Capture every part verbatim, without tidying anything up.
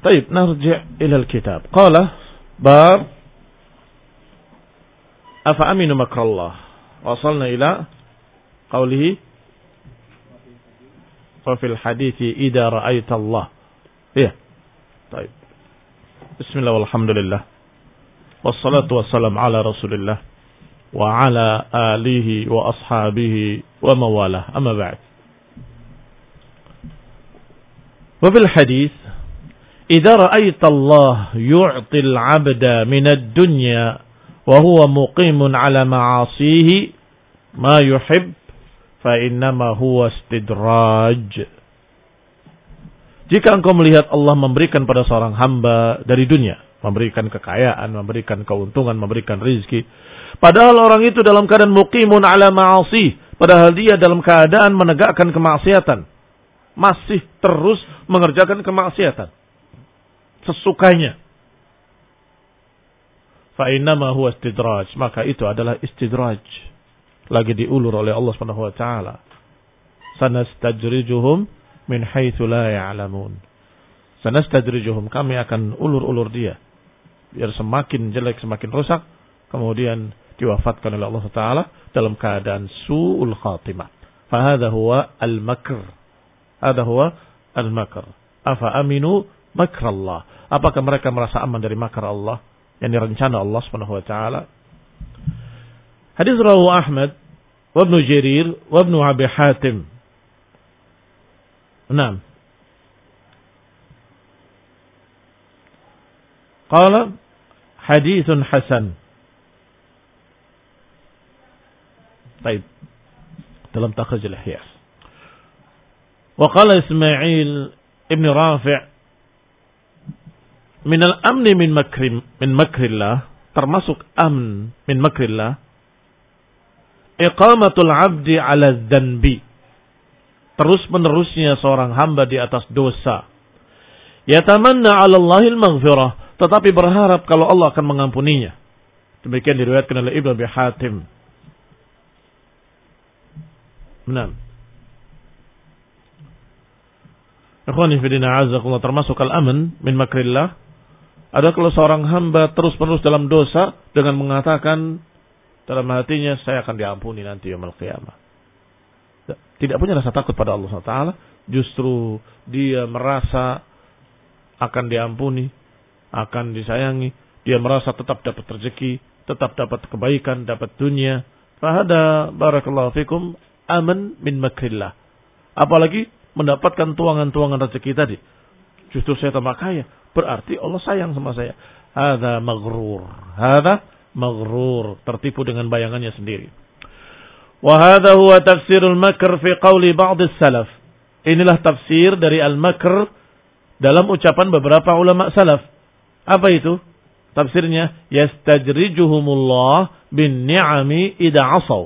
طيب نرجع إلى الكتاب. قال باب أفأمنوا مكر الله. وصلنا إلى قوله وفي الحديث إذا رأيت الله. إيه طيب. بسم الله والحمد لله والصلاة والسلام على رسول الله وعلى آله وأصحابه ومواله. أما بعد. وفي الحديث إذا رأيت الله يعطي العبد من الدنيا وهو مقيم على معاصيه ما يحب فإنما هو استدراج. Jika engkau melihat Allah memberikan pada seorang hamba dari dunia, memberikan kekayaan, memberikan keuntungan, memberikan rizki, padahal orang itu dalam keadaan muqimun ala ma'asi, padahal dia dalam keadaan menegakkan kemaksiatan, masih terus mengerjakan kemaksiatan sesukanya, fa innama huwa istidraj, maka itu adalah istidraj, lagi diulur oleh Allah Subhanahu wa taala. Sanastajrijuhum min haitsu la ya'lamun. Sanastajrijuhum, kami akan ulur-ulur dia biar semakin jelek, semakin rusak, kemudian diwafatkan oleh Allah taala dalam keadaan su'ul khatimah. Fa hadha huwa al-makr. Hadha huwa al-makr. Afa aminu makrallah. Apakah mereka merasa aman dari makar Allah yang direncana Allah Subhanahu wa taala? Hadis rawahu Ahmad wa Ibnu Jarir wa Ibnu Abi Hatim. Naam. Qala haditsun hasan. Baik. Dalam takhrij al-Ihya. Wa qala Ismail ibn Rafi' min al-amn min makrim min makrillah, termasuk amn min makrillah iqamatul abdi ala dzanbi, terus menerusnya seorang hamba di atas dosa, yatamanna ala Allahil maghfirah, tetapi berharap kalau Allah akan mengampuninya. Demikian diriwayatkan oleh Ibnu Abi Hatim. Benar. Ikhwani fi din a'azzakumullah, termasuk al-amn min makrillah ada kalau seorang hamba terus-menerus dalam dosa dengan mengatakan dalam hatinya, saya akan diampuni nanti yaumul qiyamah. Tidak punya rasa takut pada Allah subhanahu wa taala, justru dia merasa akan diampuni, akan disayangi, dia merasa tetap dapat rezeki, tetap dapat kebaikan, dapat dunia. Fahada barakallahu fikum aman min makrillah. Apalagi mendapatkan tuangan-tuangan rezeki tadi. Justru saya tambah kaya, berarti Allah sayang sama saya. Hadza maghrur. Hadza maghrur, tertipu dengan bayangannya sendiri. Wa hadza huwa tafsirul makr fi qauli ba'd as-salaf. Inilah tafsir dari al-makr dalam ucapan beberapa ulama salaf. Apa itu? Tafsirnya, yastajrijuhumullah bin ni'ami idza 'asaw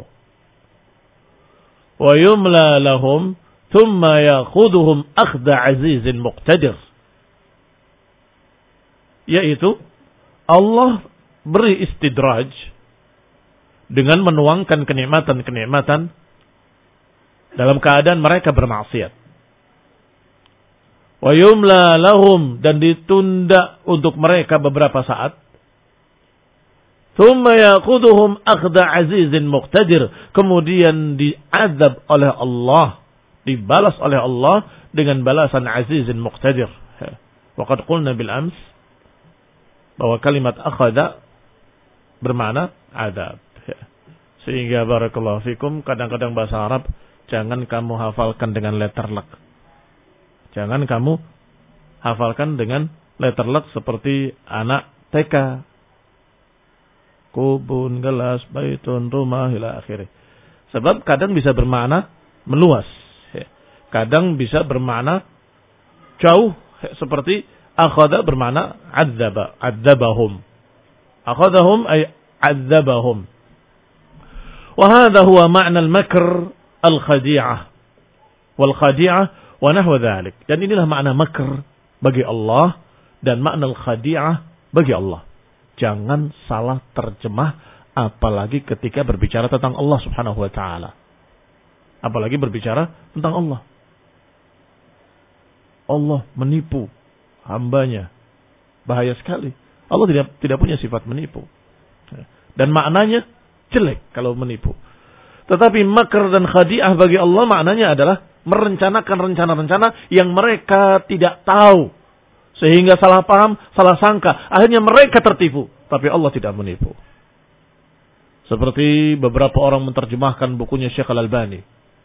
wa yumla lahum thumma ya'khudhuhum akhdha 'azizin muqtadir. Yaitu Allah beri istidraj dengan menuangkan kenikmatan-kenikmatan dalam keadaan mereka bermaksiat. Wa yumla lahum, dan ditunda untuk mereka beberapa saat. Thumma ya'khudhuhum akhdha 'azizin muqtadir, kemudian diazab oleh Allah, dibalas oleh Allah dengan balasan azizin muqtadir. Wa qad qulna bil ams bahwa kalimat akhadha bermakna adab. Sehingga barakallahu fikum, kadang-kadang bahasa Arab jangan kamu hafalkan dengan letterlek. Jangan kamu hafalkan dengan letterlek seperti anak T K. Kubun, gelas, baitun, rumah, ila akhirih. Sebab kadang bisa bermakna meluas. Kadang bisa bermakna jauh, seperti akhadha bermakna adzaba, adzabahum. Akhadhahum ay adzabahum. Wa hadha huwa ma'na al-makr al-khadi'ah wal khadi'ah wa nahwa dhalik. Dan inilah makna makr bagi Allah dan makna al-khadi'ah bagi Allah. Jangan salah terjemah, apalagi ketika berbicara tentang Allah subhanahu wa ta'ala. Apalagi berbicara tentang Allah. Allah menipu hambanya. Bahaya sekali. Allah tidak tidak punya sifat menipu. Dan maknanya jelek kalau menipu. Tetapi makr dan khadi'ah bagi Allah maknanya adalah merencanakan rencana-rencana yang mereka tidak tahu. Sehingga salah paham, salah sangka. Akhirnya mereka tertipu. Tapi Allah tidak menipu. Seperti beberapa orang menerjemahkan bukunya Syekh Al-Albani.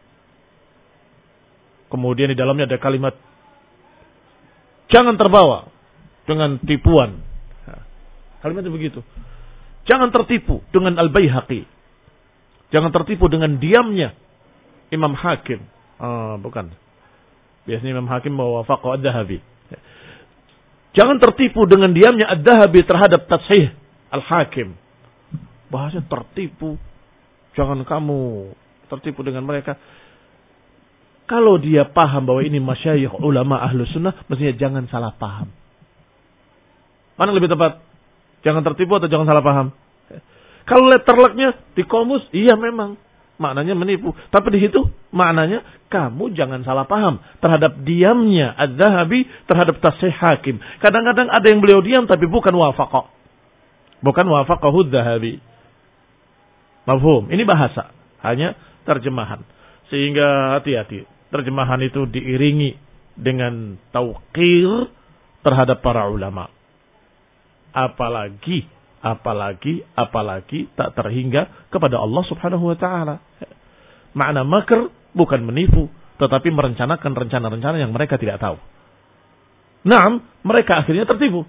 Kemudian di dalamnya ada kalimat, jangan terbawa dengan tipuan. Kalimatnya begitu. Jangan tertipu dengan Al-Baihaqi. Jangan tertipu dengan diamnya Imam Hakim. Ah, bukan. Biasanya Imam Hakim mewafaqah Ad-Dahabi. Jangan tertipu dengan diamnya Ad-Dahabi terhadap Tashih Al-Hakim. Bahasa tertipu. Jangan kamu tertipu dengan mereka. Kalau dia paham bahwa ini masyayikh ulama ahlu sunnah, mestinya jangan salah paham. Mana lebih tepat? Jangan tertipu atau jangan salah paham? Kalau letterleknya di komus, iya memang maknanya menipu. Tapi di situ maknanya kamu jangan salah paham terhadap diamnya Az-Zahabi terhadap Tashih Hakim. Kadang-kadang ada yang beliau diam tapi bukan wafaqah. Bukan wafaqahu Az-Zahabi. Mafhum. Ini bahasa, hanya terjemahan. Sehingga hati-hati. Terjemahan itu diiringi dengan tauqir terhadap para ulama. Apalagi, apalagi, apalagi tak terhingga kepada Allah Subhanahu wa taala. Makna makr bukan menipu, tetapi merencanakan rencana-rencana yang mereka tidak tahu. Naam, mereka akhirnya tertipu.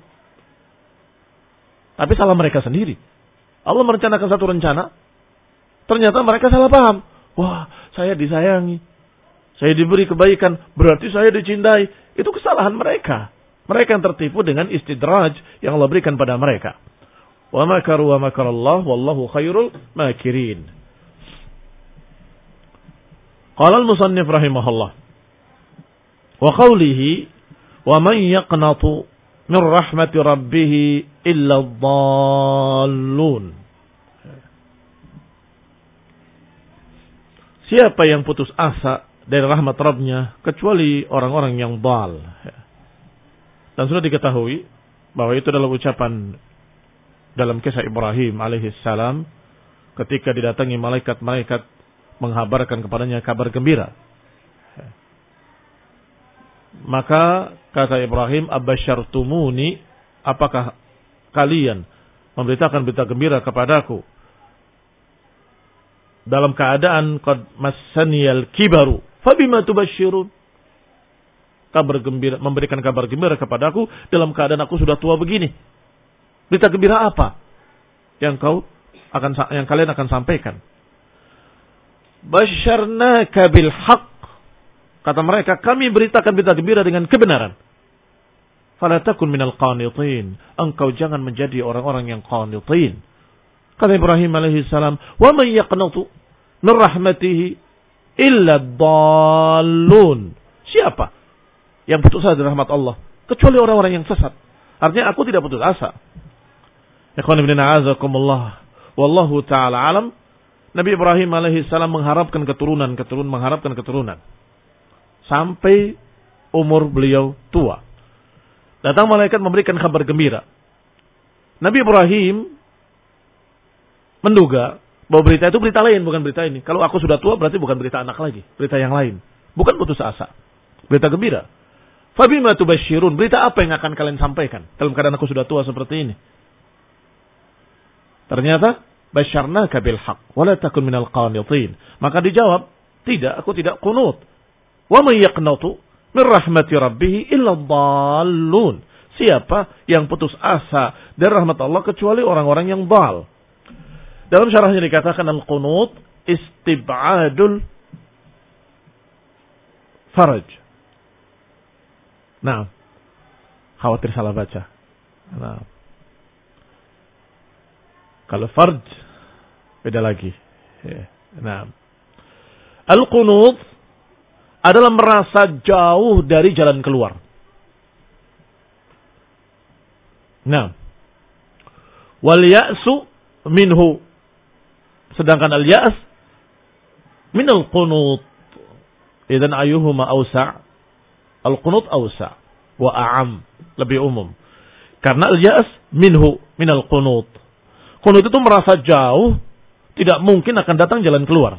Tapi salah mereka sendiri. Allah merencanakan satu rencana, ternyata mereka salah paham. Wah, saya disayangi, saya diberi kebaikan, berarti saya dicintai. Itu kesalahan mereka. Mereka yang tertipu dengan istidraj yang Allah berikan pada mereka. Wa makaru wa makarallah wallahu khairul makirin. Qala al-musannif rahimahullah. Wa qawlihi wa man yaqnatu min rahmati rabbih illa dhallun. Siapa yang putus asa dari rahmat Rabbnya kecuali orang-orang yang dhal. Dan sudah diketahui bahwa itu adalah ucapan dalam kisah Ibrahim alaihissalam ketika didatangi malaikat-malaikat menghabarkan kepadanya kabar gembira. Maka kata Ibrahim, abasyartumuni, apakah kalian memberitakan berita gembira kepadaku dalam keadaan qad massaniyal kibaru fabima tubasyirun? Kabar gembira, memberikan kabar gembira kepadaku dalam keadaan aku sudah tua begini. Berita gembira apa yang kau akan yang kalian akan sampaikan? Basyarnaka bil haqq. Kata mereka, kami beritakan berita gembira dengan kebenaran. Fala takun minal qanitin. Engkau jangan menjadi orang-orang yang qanitin. Kata Ibrahim alaihi salam, wa man yaqnatu min rahmatihi illa dhallun. Siapa yang putus asa dari rahmat Allah kecuali orang-orang yang sesat? Artinya aku tidak putus asa. Ikhwan ibn a'azakumullah. Wallahu ta'ala alam. Nabi Ibrahim alaihi salam mengharapkan keturunan, keturunan, mengharapkan keturunan. Sampai umur beliau tua. Datang malaikat memberikan kabar gembira. Nabi Ibrahim menduga bahwa berita itu berita lain, bukan berita ini. Kalau aku sudah tua berarti bukan berita anak lagi. Berita yang lain. Bukan putus asa. Berita gembira. Fabima tubasyirun, berita apa yang akan kalian sampaikan dalam keadaan aku sudah tua seperti ini? Ternyata basyarnaka bil haqq wa la takun minal qanitin. Maka dijawab, tidak, aku tidak qunut. Wa may yaqnatu min rahmati rabbih illa dhallun. Siapa yang putus asa dari rahmat Allah kecuali orang-orang yang dhal. Dalam syarahnya dikatakan al-qunut istib'adul faraj. Nah, khawatir salah baca. Nah, kalau farj beda lagi. Nah, al-qunut adalah merasa jauh dari jalan keluar. Nah, wal ya'su minhu, sedangkan al-ya's min al-qunut. Idzan ayuhuma awsa'? Al-qunut awsa'. wa a'am, lebih umum. Karena al-ya'as minhu minal qunut. Qunut itu merasa jauh, tidak mungkin akan datang jalan keluar.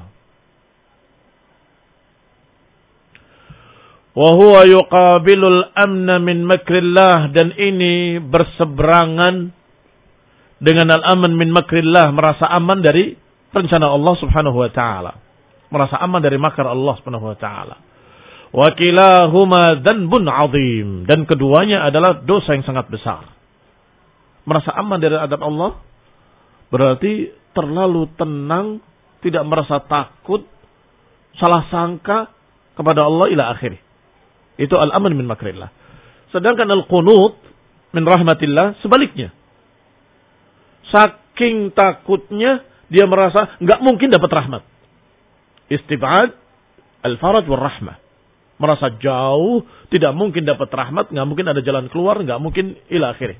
Wa huwa yuqabilul amna min makrillah, dan ini berseberangan dengan al-aman min makrillah, merasa aman dari rencana Allah Subhanahu wa taala. Merasa aman dari makar Allah Subhanahu wa taala. Wa kilahuma dzanbun 'adzim, dan keduanya adalah dosa yang sangat besar. Merasa aman dari adab Allah berarti terlalu tenang, tidak merasa takut, salah sangka kepada Allah ila akhirih. Itu al-aman min makrillah. Sedangkan al-qunut min rahmatillah sebaliknya. Saking takutnya dia merasa enggak mungkin dapat rahmat. Istib'ad al-faraj wal rahmah. Merasa jauh, tidak mungkin dapat rahmat, enggak mungkin ada jalan keluar, enggak mungkin ila akhirih.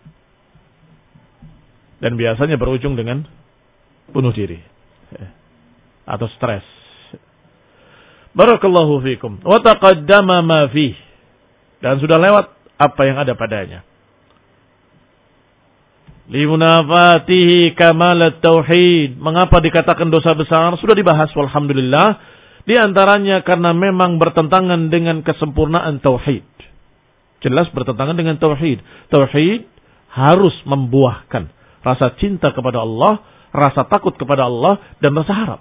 Dan biasanya berujung dengan bunuh diri atau stres. Barakallahu fikum. Wa taqaddama ma fih. Dan sudah lewat apa yang ada padanya. Limunafatihi kamalat tauhid. Mengapa dikatakan dosa besar? Sudah dibahas walhamdulillah. Di antaranya karena memang bertentangan dengan kesempurnaan tauhid. Jelas bertentangan dengan tauhid. Tauhid harus membuahkan rasa cinta kepada Allah, rasa takut kepada Allah, dan rasa harap.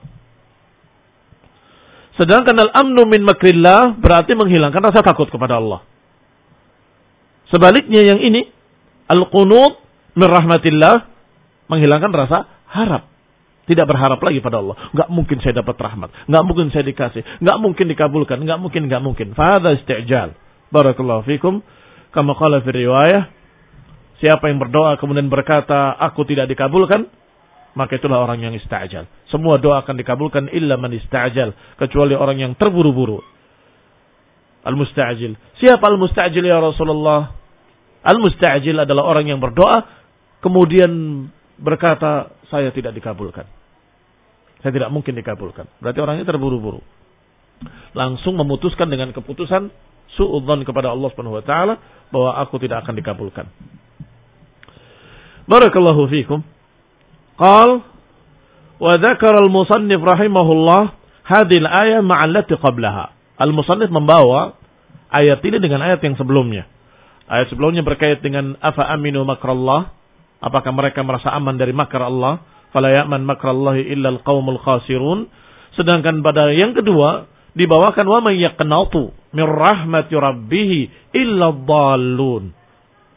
Sedangkan al-amnu min makrillah berarti menghilangkan rasa takut kepada Allah. Sebaliknya yang ini, al-qunut min rahmatillah, menghilangkan rasa harap. Tidak berharap lagi pada Allah. Enggak mungkin saya dapat rahmat. Enggak mungkin saya dikasih. Enggak mungkin dikabulkan. Enggak mungkin, enggak mungkin. Fahadha isti'jal. Barakallahu fikum. Kama qala fi riwayah. Siapa yang berdoa kemudian berkata, aku tidak dikabulkan, maka itulah orang yang ista'jal. Semua doa akan dikabulkan illa man ista'jal. Kecuali orang yang terburu-buru. Al-musta'jil. Siapa al-musta'jil ya Rasulullah? Al-musta'jil adalah orang yang berdoa, kemudian berkata, saya tidak dikabulkan. Saya tidak mungkin dikabulkan. Berarti orangnya terburu-buru. Langsung memutuskan dengan keputusan su'udzon kepada Allah Subhanahu wa taala bahwa aku tidak akan dikabulkan. Barakallahu fikum. Qal wa dzakara al-musannif rahimahullah hadhihi al-ayah ma'a allati qablaha. Al-musannif membawa ayat ini dengan ayat yang sebelumnya. Ayat sebelumnya berkait dengan afa aminu makrallah, apakah mereka merasa aman dari makar Allah? Fala ya'man makrallahi illa al-qaumul khasirun. Sedangkan pada yang kedua dibawakan wa may yaqnatu min rahmati rabbih illa dhallun.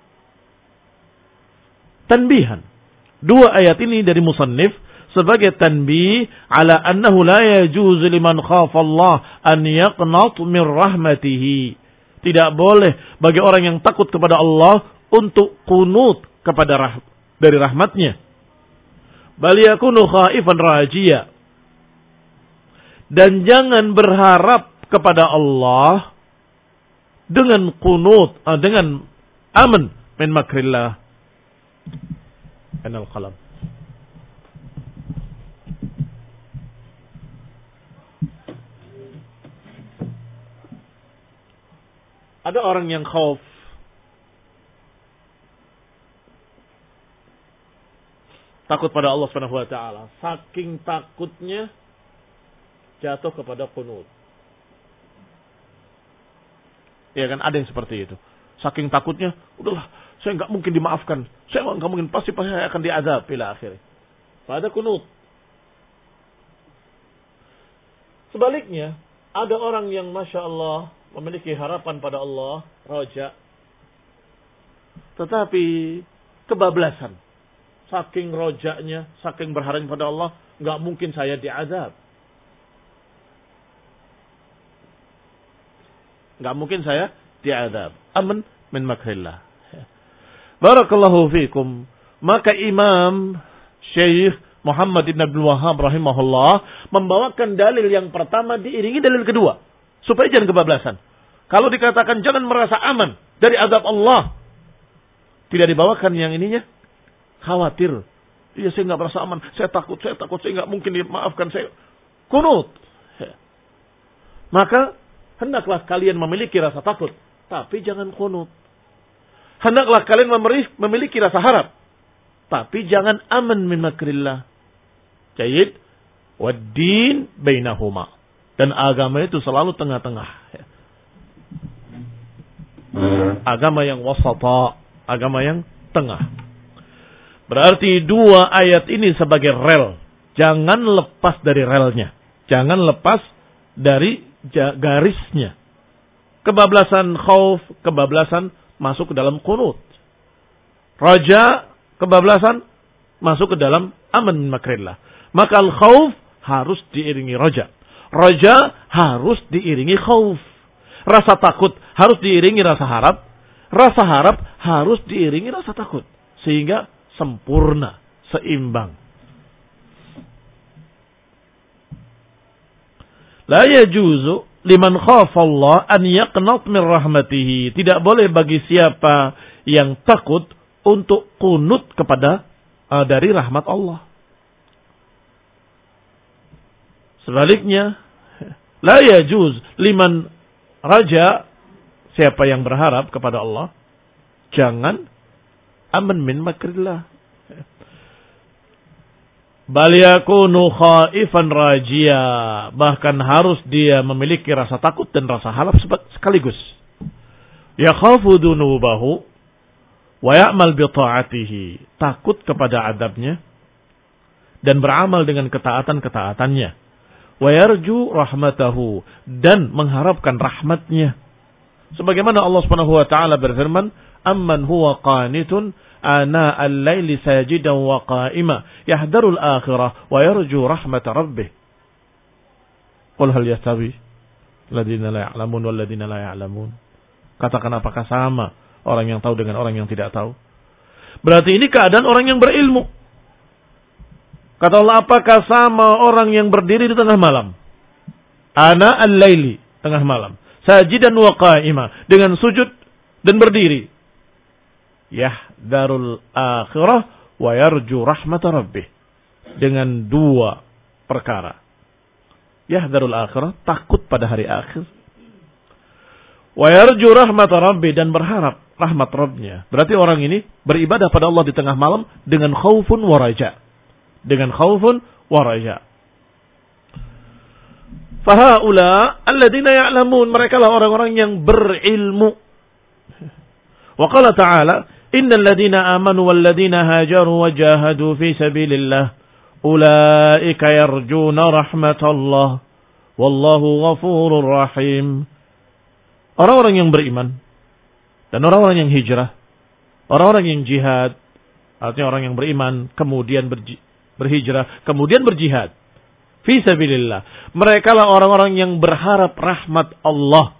Tanbihan. Dua ayat ini dari musannif sebagai tanbih ala annahu la yajuzu liman khafa Allah an yaqnat min rahmatihi. Tidak boleh bagi orang yang takut kepada Allah untuk kunut kepada rah dari rahmatnya. Bal yakunu khaifan rajia. Dan jangan berharap kepada Allah dengan kunut, dengan aman min makrillah. Anal qalam. Ada orang yang khauf, takut pada Allah Subhanahu wa taala. Saking takutnya jatuh kepada qunut. Ya kan, ada yang seperti itu. Saking takutnya, udahlah, saya enggak mungkin dimaafkan. Saya enggak mungkin, pasti pasti saya akan diazab ila akhirnya. Pada qunut. Sebaliknya, ada orang yang Masya Allah memiliki harapan pada Allah, roja, tetapi kebablasan. Saking rojaknya, saking berharap pada Allah, enggak mungkin saya diazab. Enggak mungkin saya diazab. Aman min makrillah. Barakallahu fikum. Maka Imam Syekh Muhammad ibn Abdul Wahhab rahimahullah membawakan dalil yang pertama diiringi dalil kedua. Supaya jangan kebablasan. Kalau dikatakan jangan merasa aman dari azab Allah, tidak dibawakan yang ininya, khawatir. Iya, saya nggak merasa aman, saya takut, saya takut, saya nggak mungkin dimaafkan, saya kunut. Maka hendaklah kalian memiliki rasa takut tapi jangan kunut. Hendaklah kalian memiliki rasa harap, tapi jangan aman min makrillah. Jayyid. Wad-din bainahuma. Dan agama itu selalu tengah-tengah. Agama yang wasata, agama yang tengah. Berarti dua ayat ini sebagai rel. Jangan lepas dari relnya. Jangan lepas dari garisnya. Kebablasan khauf, kebablasan masuk ke dalam qunut. Raja, kebablasan masuk ke dalam aman min makrillah. Maka al-khauf harus diiringi raja. Raja harus diiringi khauf. Rasa takut harus diiringi rasa harap. Rasa harap harus diiringi rasa takut. Sehingga sempurna, seimbang. La yajuzu liman khafa Allah an yaqnat min rahmatihi. Tidak boleh bagi siapa yang takut untuk kunut kepada uh, dari rahmat Allah. Sebaliknya, la yajuz liman raja, siapa yang berharap kepada Allah, jangan aman min makrillah. Bal yakunu khaifan rajia, bahkan harus dia memiliki rasa takut dan rasa harap sekaligus. Yakhafu dunubahu wa ya'mal bi ta'atihi, takut kepada adabnya dan beramal dengan ketaatan-ketaatannya. Wa yarju rahmatahu, dan mengharapkan rahmatnya. Sebagaimana Allah Subhanahu wa taala berfirman, "Amman huwa qanitun ana al-laili sajidan wa qa'ima yahdharul akhirah wa yarju rahmat rabbih." Qul hal yastawi alladziina la ya'lamun wal ladziina la ya'lamun. Katakan apakah sama orang yang tahu dengan orang yang tidak tahu? Berarti ini keadaan orang yang berilmu. Kata Allah, apakah sama orang yang berdiri di tengah malam? Ana al-laili, tengah malam. Sajidan wa qa'ima, dengan sujud dan berdiri. Yahdharul akhirah wa yarju rahmat rabbih. Dengan dua perkara. Yahdharul akhirah, takut pada hari akhir. Wa yarju rahmat rabbih, dan berharap rahmat Rabbnya. Berarti orang ini beribadah pada Allah di tengah malam dengan khaufun wa raja. Dengan khaufun wa raja. Fahaula alladzina ya'lamun, mereka lah orang-orang yang berilmu. Wa qala ta'ala, innal ladzina amanu wal ladzina hajaru wa jahadu fi sabilillah ulaika yarjuna rahmatallah wallahu ghafurur rahim. Orang-orang yang beriman dan orang-orang yang hijrah, orang-orang yang jihad, artinya orang yang beriman kemudian berji berhijrah, kemudian berjihad. Fi sabilillah. Mereka lah orang-orang yang berharap rahmat Allah.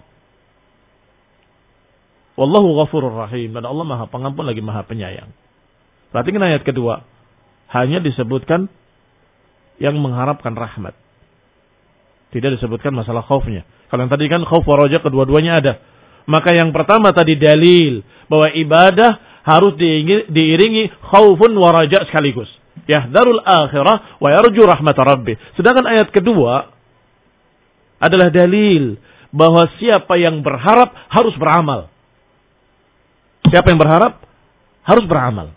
Wallahu ghafurur rahim. Dan Allah maha pengampun lagi maha penyayang. Perhatikan ayat kedua. Hanya disebutkan yang mengharapkan rahmat. Tidak disebutkan masalah khaufnya. Kalau yang tadi kan khauf wa raja, kedua-duanya ada. Maka yang pertama tadi dalil bahwa ibadah harus diiringi khaufun wa raja sekaligus. Yahdharul akhirah wa yarju rahmat rabbih. Sedangkan ayat kedua adalah dalil bahwa siapa yang berharap harus beramal. Siapa yang berharap harus beramal.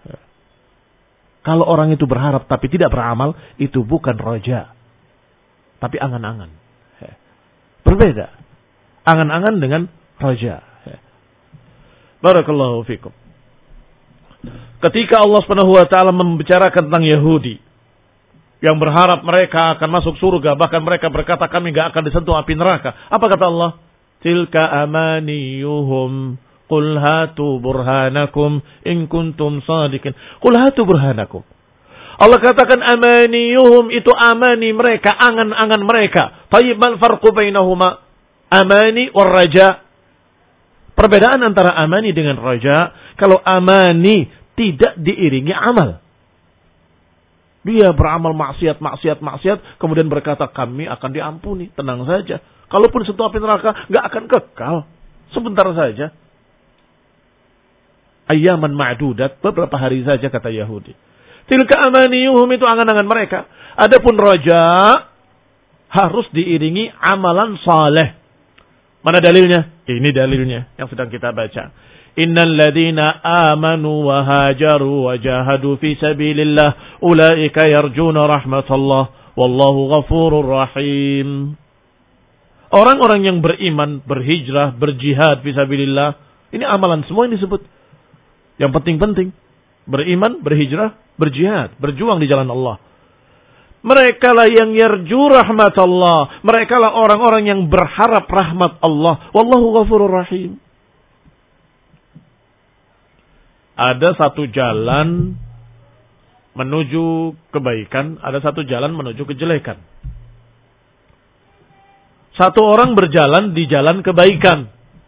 Kalau orang itu berharap tapi tidak beramal, itu bukan raja, tapi angan-angan. Berbeda. Angan-angan dengan raja. Barakallahu fikum. Ketika Allah Subhanahu wa taala membicarakan tentang Yahudi yang berharap mereka akan masuk surga, bahkan mereka berkata kami enggak akan disentuh api neraka. Apa kata Allah? Tilka amaniyuhum qul hatu burhanakum in kuntum shadiqin. Qul hatu burhanakum. Allah katakan amaniyuhum, itu amani mereka, angan-angan mereka. Tayyib, mal farqu bainahuma? Amani war raja. Perbedaan antara amani dengan raja, kalau amani tidak diiringi amal. Dia beramal maksiat, maksiat, maksiat, kemudian berkata kami akan diampuni, tenang saja. Kalaupun sentuh api neraka, nggak akan kekal, sebentar saja. Ayyaman ma'dudat, beberapa hari saja kata Yahudi. Tilka amaniyuhum, itu angan-angan mereka. Adapun raja harus diiringi amalan saleh. Mana dalilnya? Ini dalilnya yang sedang kita baca. Innal ladzina amanu wa hajaru wa jahadu fi sabilillah ulaika yarjuna rahmatallah wallahu ghafurur rahim. Orang-orang yang beriman, berhijrah, berjihad fi sabilillah, ini amalan semua yang disebut. Yang penting-penting, beriman, berhijrah, berjihad, berjuang di jalan Allah. Mereka lah yang yarju rahmat Allah. Mereka lah orang-orang yang berharap rahmat Allah. Wallahu ghafurur rahim. Ada satu jalan menuju kebaikan, ada satu jalan menuju kejelekan. Satu orang berjalan di jalan kebaikan.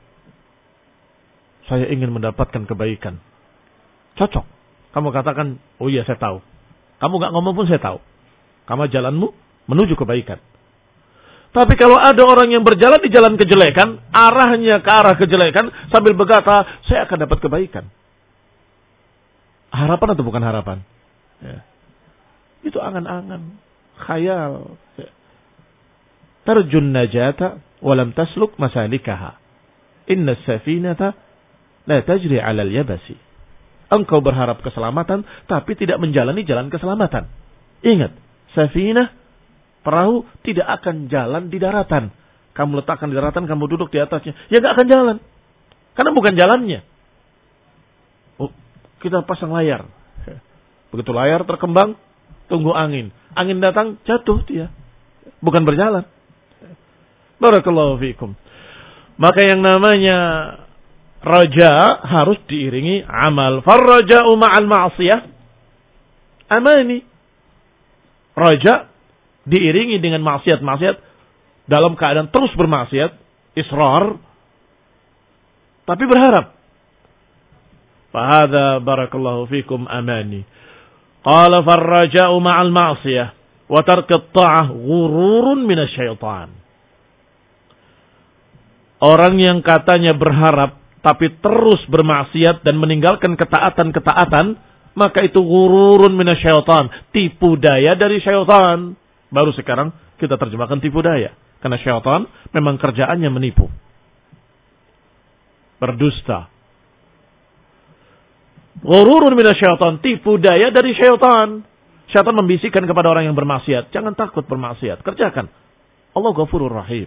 Saya ingin mendapatkan kebaikan. Cocok. Kamu katakan, oh iya saya tahu. Kamu gak ngomong pun saya tahu. Kamu jalanmu menuju kebaikan. Tapi kalau ada orang yang berjalan di jalan kejelekan, arahnya ke arah kejelekan, sambil berkata, saya akan dapat kebaikan. Harapan atau bukan harapan? Ya. Itu angan-angan. Khayal. Ya. Tarjun najata, walam tasluk masalikaha. Inna safinata, la tajri alal yabasi. Engkau berharap keselamatan, tapi tidak menjalani jalan keselamatan. Ingat. Safinah, perahu tidak akan jalan di daratan. Kamu letakkan di daratan, kamu duduk di atasnya. Ya gak akan jalan. Karena bukan jalannya. Oh, kita pasang layar. Begitu layar terkembang, tunggu angin. Angin datang, jatuh dia. Bukan berjalan. Barakallahu fiikum. Maka yang namanya raja harus diiringi amal. Farraja'u ma'al ma'asiyah amani. Raja diiringi dengan maksiat-maksiat dalam keadaan terus bermaksiat, israr, tapi berharap. Fahadha barakallahu fikum amani. Qala farraja'u ma'al ma'siyah wa tarku at-ta'ah ghururun minasyaitan. Orang yang katanya berharap tapi terus bermaksiat dan meninggalkan ketaatan-ketaatan, maka itu ghururun minasyaitan, tipu daya dari syaitan. Baru sekarang kita terjemahkan tipu daya. Karena syaitan memang kerjaannya menipu. Berdusta. Ghururun minasyaitan, tipu daya dari syaitan. Syaitan membisikkan kepada orang yang bermaksiat, jangan takut bermaksiat, kerjakan. Allah Ghafurur Rahim.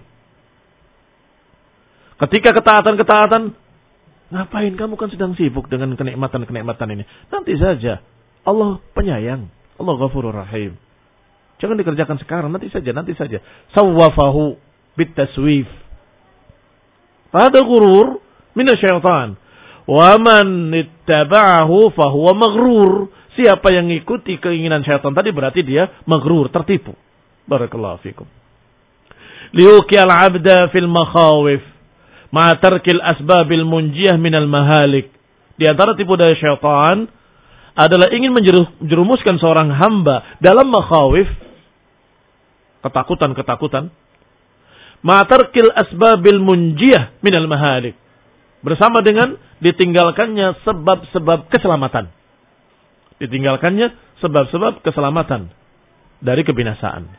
Ketika ketaatan-ketaatan, ngapain kamu kan sedang sibuk dengan kenikmatan-kenikmatan ini. Nanti saja. Allah penyayang. Allah Ghafurur Rahim. Jangan dikerjakan sekarang. Nanti saja, nanti saja. Sawwafahu bitaswif. Fahada ghurur minasyaitan. Wa man ittaba'ahu fahuwa maghrur. Siapa yang ikuti keinginan syaitan tadi berarti dia maghrur, tertipu. Barakallahu fikum. Liyuqiyal 'abda fil makhawif. Ma tarkil asbabil munjiyah minal mahalik. Di antara tipu daya syaitan adalah ingin menjerumuskan seorang hamba dalam makhawif, ketakutan-ketakutan. Ma tarkil asbabil munjiyah minal mahalik. Bersama dengan ditinggalkannya sebab-sebab keselamatan. Ditinggalkannya sebab-sebab keselamatan dari kebinasaan.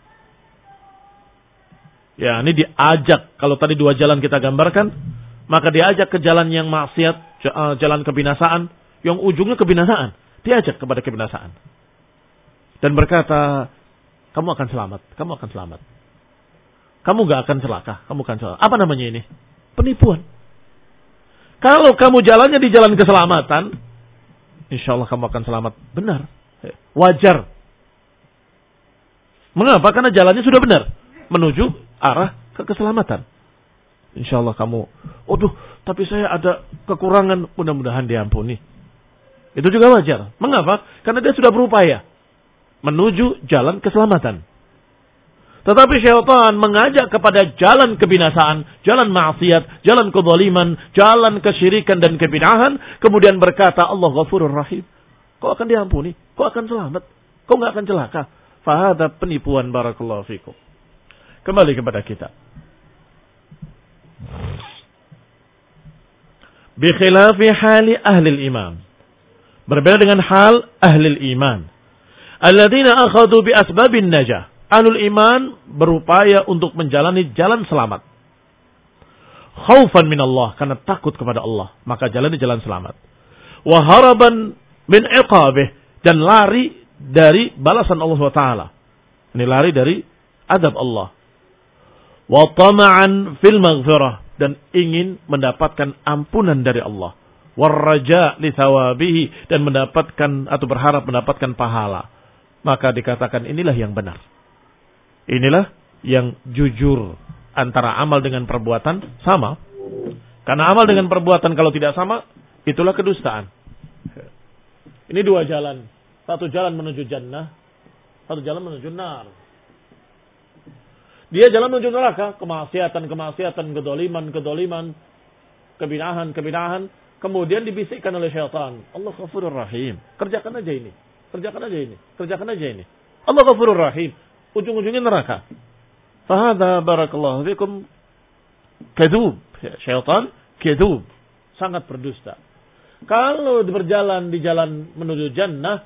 Ya, ini diajak. Kalau tadi dua jalan kita gambarkan, maka diajak ke jalan yang maksiat, jalan kebinasaan, yang ujungnya kebinasaan. Diajak kepada kebinasaan. Dan berkata, kamu akan selamat, kamu akan selamat. Kamu gak akan celaka, kamu akan celaka. Apa namanya ini? Penipuan. Kalau kamu jalannya di jalan keselamatan, insya Allah kamu akan selamat. Benar. Wajar. Mengapa? Karena jalannya sudah benar. Menuju arah ke keselamatan. Insya Allah kamu, aduh, tapi saya ada kekurangan, mudah-mudahan diampuni. Itu juga wajar. Mengapa? Karena dia sudah berupaya menuju jalan keselamatan. Tetapi syaitan mengajak kepada jalan kebinasaan, jalan maksiat, jalan kezaliman, jalan kesyirikan dan kebid'ahan, kemudian berkata Allah Ghafurur Rahim. Kau akan diampuni, kau akan selamat, kau enggak akan celaka. Fahada penipuan, barakallahu fikum. Kembali kepada kita. Bi khilafi hali ahli iman. Berbeda dengan hal ahli iman. Alladzina akhadhu bi asbabin najah. Ahlul iman berupaya untuk menjalani jalan selamat. khaufan min Allah, karena takut kepada Allah, maka jalan di jalan selamat. Wa haraban min iqabih, dan lari dari balasan Allah subhanahu wa taala. Ini lari dari adab Allah. Wa tama'an fil maghfirah, dan ingin mendapatkan ampunan dari Allah. War raja' li thawabihi, dan mendapatkan atau berharap mendapatkan pahala. Maka dikatakan inilah yang benar. Inilah yang jujur. Antara amal dengan perbuatan sama. Karena amal dengan perbuatan kalau tidak sama, itulah kedustaan. Ini dua jalan. Satu jalan menuju jannah, satu jalan menuju nar. Dia jalan menuju neraka, kemaksiatan-kemaksiatan, kedoliman-kedoliman, kebinahan-kebinahan. Kemudian dibisikkan oleh syaitan. Allah Ghafurur Rahim. Kerjakan aja ini. Kerjakan aja ini. Kerjakan aja ini. Allah Ghafurur Rahim. Ujung-ujungnya neraka. Fahadha barakallahu fikum kadzub. Syaitan kadzub. Sangat berdusta. Kalau berjalan di jalan menuju jannah,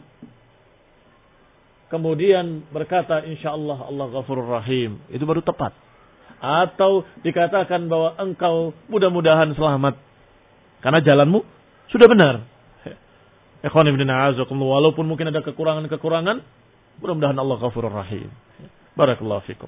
kemudian berkata insyaallah Allah Ghafurur Rahim, itu baru tepat. Atau dikatakan bahwa engkau mudah-mudahan selamat karena jalanmu sudah benar. Ikhwan ibn a'azakumullah, walaupun mungkin ada kekurangan-kekurangan, mudah-mudahan Allah Ghafurur Rahim. Barakallahu fikum.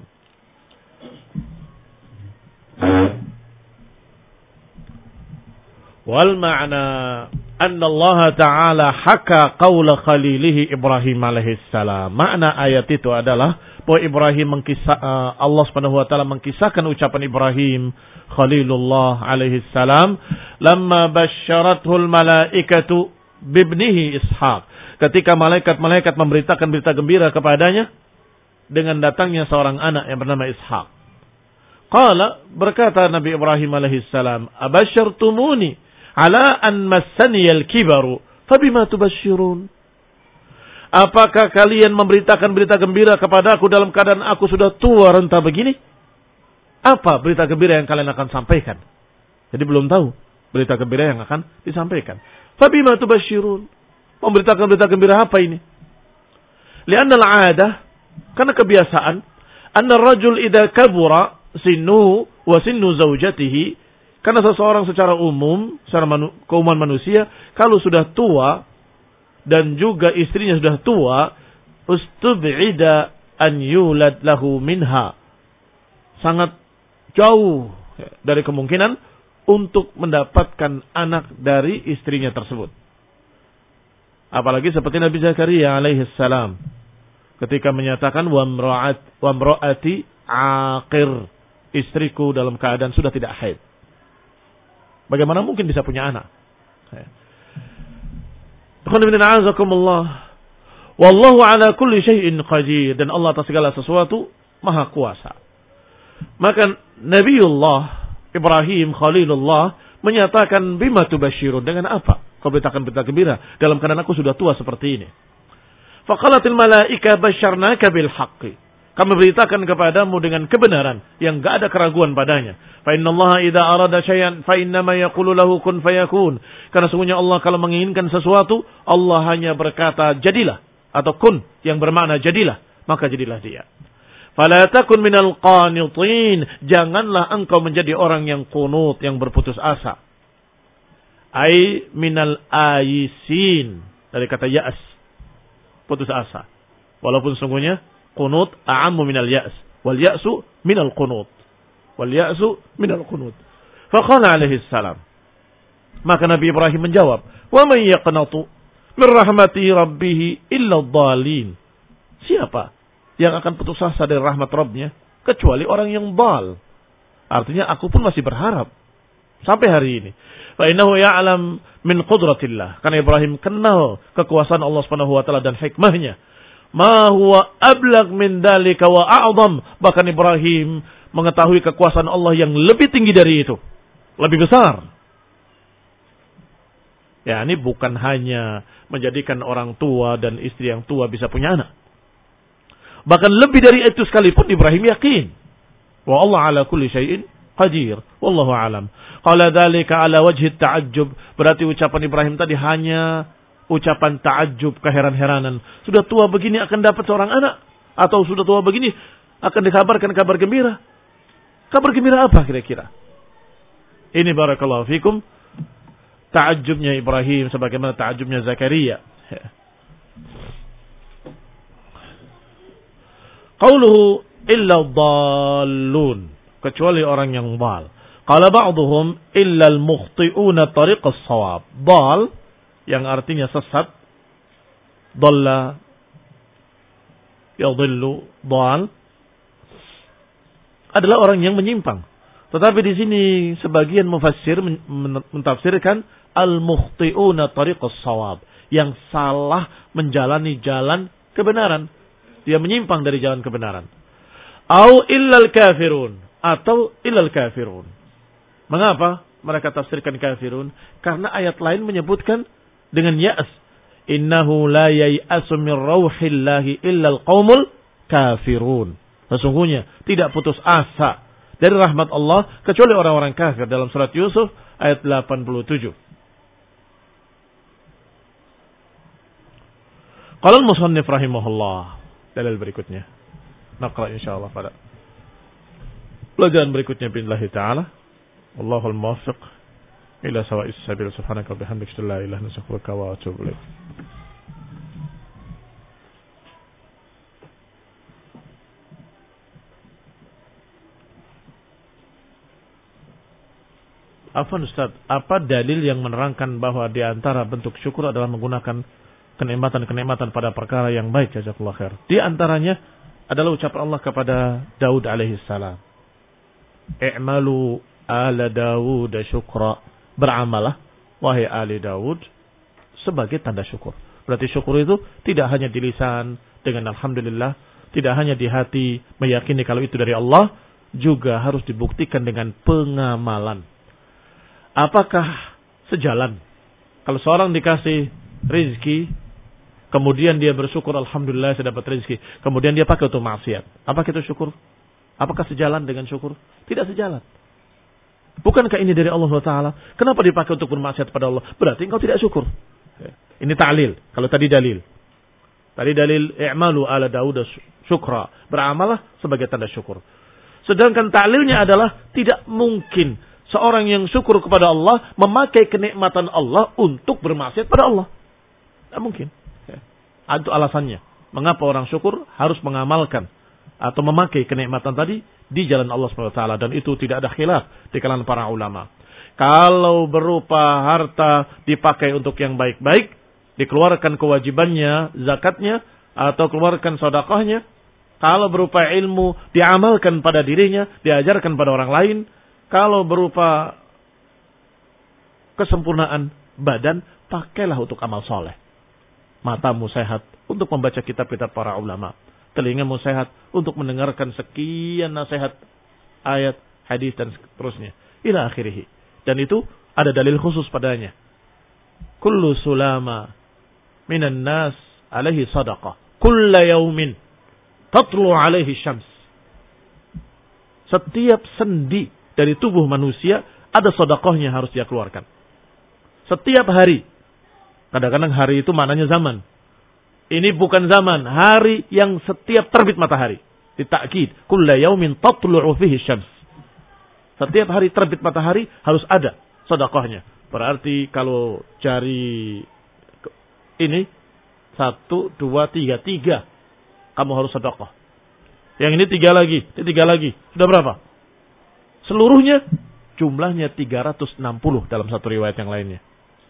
Wal ma'na anna Allah Ta'ala haka qawla khalilihi Ibrahim alaihi salam. Makna ayat itu adalah bahwa Ibrahim mengkisah, Allah Subhanahu wa taala mengkisahkan ucapan Ibrahim Khalilullah alaihi salam lamma basyarathul malaikatu bibnihi Ishaq. Ketika malaikat-malaikat memberitakan berita gembira kepadanya dengan datangnya seorang anak yang bernama Ishaq. Qala, berkata Nabi Ibrahim alaihi salam, "Abasyartumuni ala an massani al-kibaru, fabima tubasyirun?" Apakah kalian memberitakan berita gembira kepada aku dalam keadaan aku sudah tua renta begini? Apa berita gembira yang kalian akan sampaikan? Jadi belum tahu berita gembira yang akan disampaikan. Fabima tubasyirun? Memberitakan berita gembira apa ini? Lianna al-'adah, karena kebiasaan, anna ar-rajul idza kabura sinnu wa sinnu zaujatihi, karena seseorang secara umum, secara manu, keumuman manusia, kalau sudah tua dan juga istrinya sudah tua, ustub'ida an yulad lahu minha, sangat jauh dari kemungkinan untuk mendapatkan anak dari istrinya tersebut. Apalagi seperti Nabi Zakaria alaihi salam ketika menyatakan wa mra'at wa mra'ati aqir, istriku dalam keadaan sudah tidak haid. Bagaimana mungkin bisa punya anak? Wallahu ala kulli syai'in qadir, dan Allah atas segala sesuatu maha kuasa. Maka Nabiullah Ibrahim Khalilullah menyatakan bima tubasyirun, dengan apa kau beritakan berita gembira dalam keadaan aku sudah tua seperti ini? Faqalatil malaika basyarnaka bil haqqi, kami beritakan kepadamu dengan kebenaran yang enggak ada keraguan padanya. Fa innallaha idza arada syai'an fa innama yaqulu lahu kun fayakun, karena sungguhnya Allah kalau menginginkan sesuatu, Allah hanya berkata jadilah, atau kun yang bermakna jadilah, maka jadilah dia. Fala takun minal qanitin, janganlah engkau menjadi orang yang qunut, yang berputus asa. Ai minal ayisin, dari kata ya'as, putus asa. Walaupun sungguhnya qunut a'ammu minal ya's, wal ya'su minal qunut, wal ya'su minal qunut. Faqala alaihi salam, maka Nabi Ibrahim menjawab, wa man yaqnatu min rahmati rabbih illa ad-dallin, siapa yang akan putus asa dari rahmat Rabbnya kecuali orang yang dal. Artinya aku pun masih berharap sampai hari ini. Fa innahu ya'lam min qudratillah, karena Ibrahim kenal kekuasaan Allah Subhanahu wa taala dan hikmahnya. Ma huwa ablagh min dalika wa a'zam, bahkan Ibrahim mengetahui kekuasaan Allah yang lebih tinggi dari itu, lebih besar. Ya, ini bukan hanya menjadikan orang tua dan istri yang tua bisa punya anak. Bahkan lebih dari itu sekalipun Ibrahim yakin. Wa Allah ala kulli syai'in qadir. Wallahu alam. Qala dzalika ala wajhi ta'ajjub. Berarti ucapan Ibrahim tadi hanya ucapan ta'ajjub, keheran-heranan. Sudah tua begini akan dapat seorang anak? Atau sudah tua begini akan dikabarkan kabar gembira? Kabar gembira apa kira-kira? Ini barakallahu fikum ta'ajjubnya Ibrahim sebagaimana ta'ajjubnya Zakaria. Qauluhu illa dhallun, kecuali orang yang dhal. Qala ba'dhum illa al-mukhti'una tariq as-shawab. Dhal yang artinya sesat, dhalla yadhillu, dhal adalah orang yang menyimpang. Tetapi di sini sebagian mufassir mentafsirkan al-mukhti'una tariq as-shawab, yang salah menjalani jalan kebenaran. Dia menyimpang dari jalan kebenaran. Au illal kafirun, atau illal kafirun. Mengapa mereka tafsirkan kafirun? Karena ayat lain menyebutkan dengan ya'as. Innahu la yai'asu min rauhillahi illal qaumul kafirun. Sesungguhnya tidak putus asa dari rahmat Allah kecuali orang-orang kafir, dalam surat Yusuf ayat delapan puluh tujuh. Qala al-musannif rahimahullah, dalil berikutnya. Naqra insyaallah pada pelajaran berikutnya billahi taala. Wallahul muwaffiq ila sawa'is sabil. Subhanaka wa bihamdika la ilaha illa anta astaghfiruka wa atubu ilaik. Afwan Ustaz, apa dalil yang menerangkan bahwa di antara bentuk syukur adalah menggunakan kenikmatan-kenikmatan pada perkara yang baik? Jazakallahu khair. Di antaranya adalah ucapan Allah kepada Daud alaihi salam. I'malu ala Daud syukra. Beramalah wahai ali Daud sebagai tanda syukur. Berarti syukur itu tidak hanya di lisan dengan alhamdulillah, tidak hanya di hati meyakini kalau itu dari Allah, juga harus dibuktikan dengan pengamalan. Apakah sejalan? Kalau seorang dikasih rezeki, kemudian dia bersyukur, alhamdulillah saya dapat rezeki, kemudian dia pakai untuk maksiat, apakah itu syukur? Apakah sejalan dengan syukur? Tidak sejalan. Bukankah ini dari Allah subhanahu wa taala? Kenapa dipakai untuk bermaksiat pada Allah? Berarti engkau tidak syukur. Ini ta'lil. Kalau tadi dalil. Tadi dalil i'malu ala Daud syukra. Beramalah sebagai tanda syukur. Sedangkan ta'lilnya adalah tidak mungkin seorang yang syukur kepada Allah memakai kenikmatan Allah untuk bermaksiat pada Allah. Tidak mungkin. Itu alasannya. Mengapa orang syukur harus mengamalkan atau memakai kenikmatan tadi di jalan Allah subhanahu wa taala, dan itu tidak ada khilaf di kalangan para ulama. Kalau berupa harta dipakai untuk yang baik-baik, dikeluarkan kewajibannya, zakatnya, atau keluarkan sedekahnya. Kalau berupa ilmu diamalkan pada dirinya, diajarkan pada orang lain. Kalau berupa kesempurnaan badan, pakailah untuk amal soleh. Matamu sehat untuk membaca kitab-kitab para ulama. Telingamu sehat untuk mendengarkan sekian nasihat, ayat, hadis dan seterusnya. Ila akhirih. Dan itu ada dalil khusus padanya. Kullu sulama minan nas alaihi sadaqah. Kulla yaumin tatlu alaihi syams. Setiap sendi dari tubuh manusia ada sedekahnya harus dia keluarkan. Setiap hari. Kadang-kadang hari itu maknanya zaman. Ini bukan zaman, hari yang setiap terbit matahari. Ditakkid, kulla yaumin tatlu'u fihi syams. Setiap hari terbit matahari harus ada sedekahnya. Berarti kalau jari ini satu, dua, tiga, tiga, kamu harus sedekah. Yang ini tiga lagi, ini tiga lagi. Sudah berapa? Seluruhnya jumlahnya tiga ratus enam puluh dalam satu riwayat yang lainnya.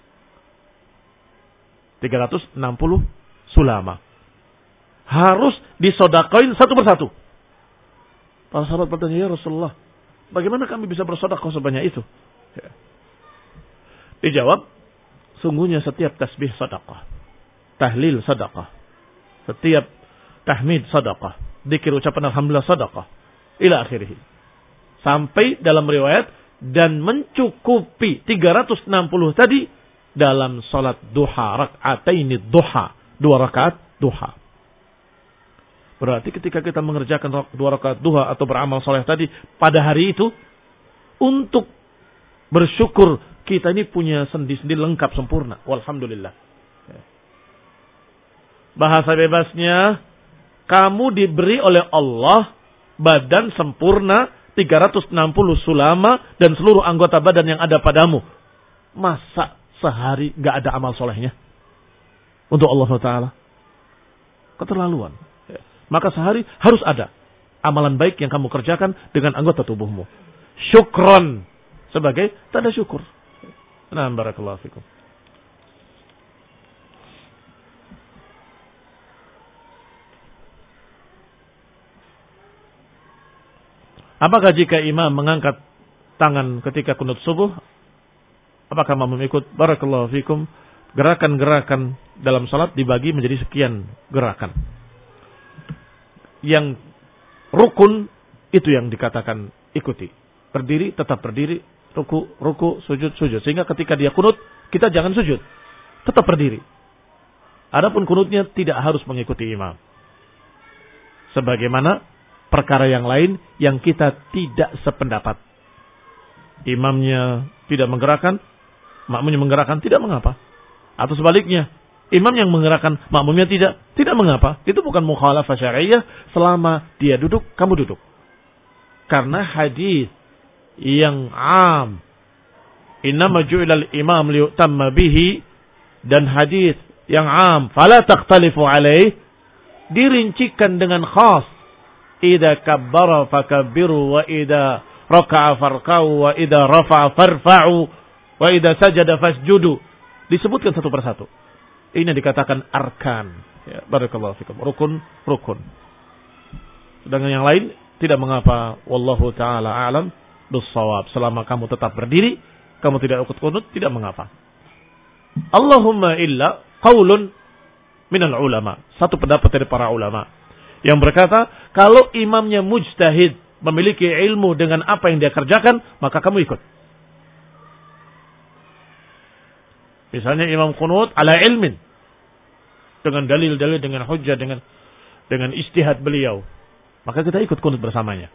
tiga ratus enam puluh sulama. Harus disedekahin satu persatu. Para sahabat bertanya, ya Rasulullah, bagaimana kami bisa bersedekah sebanyak itu? Ya. Dijawab, sungguhnya setiap tasbih sedekah, tahlil sedekah, setiap tahmid sedekah, zikir ucapan alhamdulillah sedekah, ila akhirih. Sampai dalam riwayat, dan mencukupi tiga ratus enam puluh tadi dalam salat duha, rak'ataini duha, dua rakaat duha. Berarti ketika kita mengerjakan dua rakaat duha atau beramal soleh tadi pada hari itu, untuk bersyukur kita ini punya sendi-sendi lengkap sempurna. Walhamdulillah. Bahasa bebasnya, kamu diberi oleh Allah badan sempurna tiga ratus enam puluh sulama dan seluruh anggota badan yang ada padamu. Masa sehari gak ada amal solehnya untuk Allah Taala? Keterlaluan. Maka sehari harus ada amalan baik yang kamu kerjakan dengan anggota tubuhmu. Syukron, sebagai tanda syukur. Nah, barakallahu fikum. Apakah jika imam mengangkat tangan ketika kunut subuh, apakah makmum ikut? Barakallahu fikum. Gerakan-gerakan dalam salat dibagi menjadi sekian gerakan. Yang rukun itu yang dikatakan ikuti. Berdiri, tetap berdiri, ruku, ruku, sujud, sujud. Sehingga ketika dia kunut, kita jangan sujud. Tetap berdiri. Adapun kunutnya tidak harus mengikuti imam. Sebagaimana perkara yang lain yang kita tidak sependapat. Imamnya tidak menggerakkan, makmumnya menggerakkan, tidak mengapa. Atau sebaliknya, imam yang menggerakkan, makmumnya tidak, tidak mengapa. Itu bukan mukhalafah syariah selama dia duduk, kamu duduk. Karena hadis yang am, innama ju'ilal imam liyutamma bihi, dan hadis yang am, fala taqtalifu alaih, dirincikan dengan khas. Idza kabbara fakabbiru wa idza raka'a farka'u wa idza rafa'a farfa'u wa idza sajada fasjudu. Disebutkan satu persatu. Ini dikatakan arkan. Ya, barakallahu fikum. Rukun, rukun. Sedangkan yang lain tidak mengapa. Wallahu taala a'lam bis-shawab. Selama kamu tetap berdiri, kamu tidak ikut kunut, tidak mengapa. Allahumma illa qaulun minal ulama. Satu pendapat dari para ulama yang berkata, kalau imamnya mujtahid, memiliki ilmu dengan apa yang dia kerjakan, maka kamu ikut. Misalnya imam kunut ala ilmin, dengan dalil-dalil, dengan hujjah, dengan dengan istihad beliau, maka kita ikut kunut bersamanya.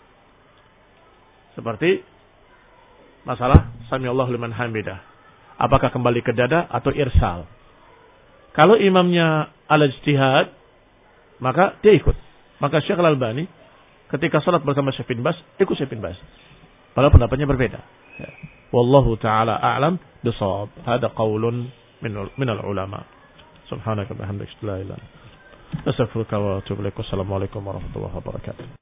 Seperti masalah sami Allahu liman hamidah, apakah kembali ke dada atau irsal. Kalau imamnya ala ijtihad, maka dia ikut. Maka Syekh Al-Albani ketika salat bersama Syekh bin Bas, ikut Syekh bin Bas. Padahal pendapatnya berbeda. Ya. Wallahu ta'ala a'lam bisawab. Hada qaulun min al-ulama. Subhanaka bihamdika la ilaha illa anta astaghfiruka wa atubu ilaik. Wassalamualaikum warahmatullahi wabarakatuh.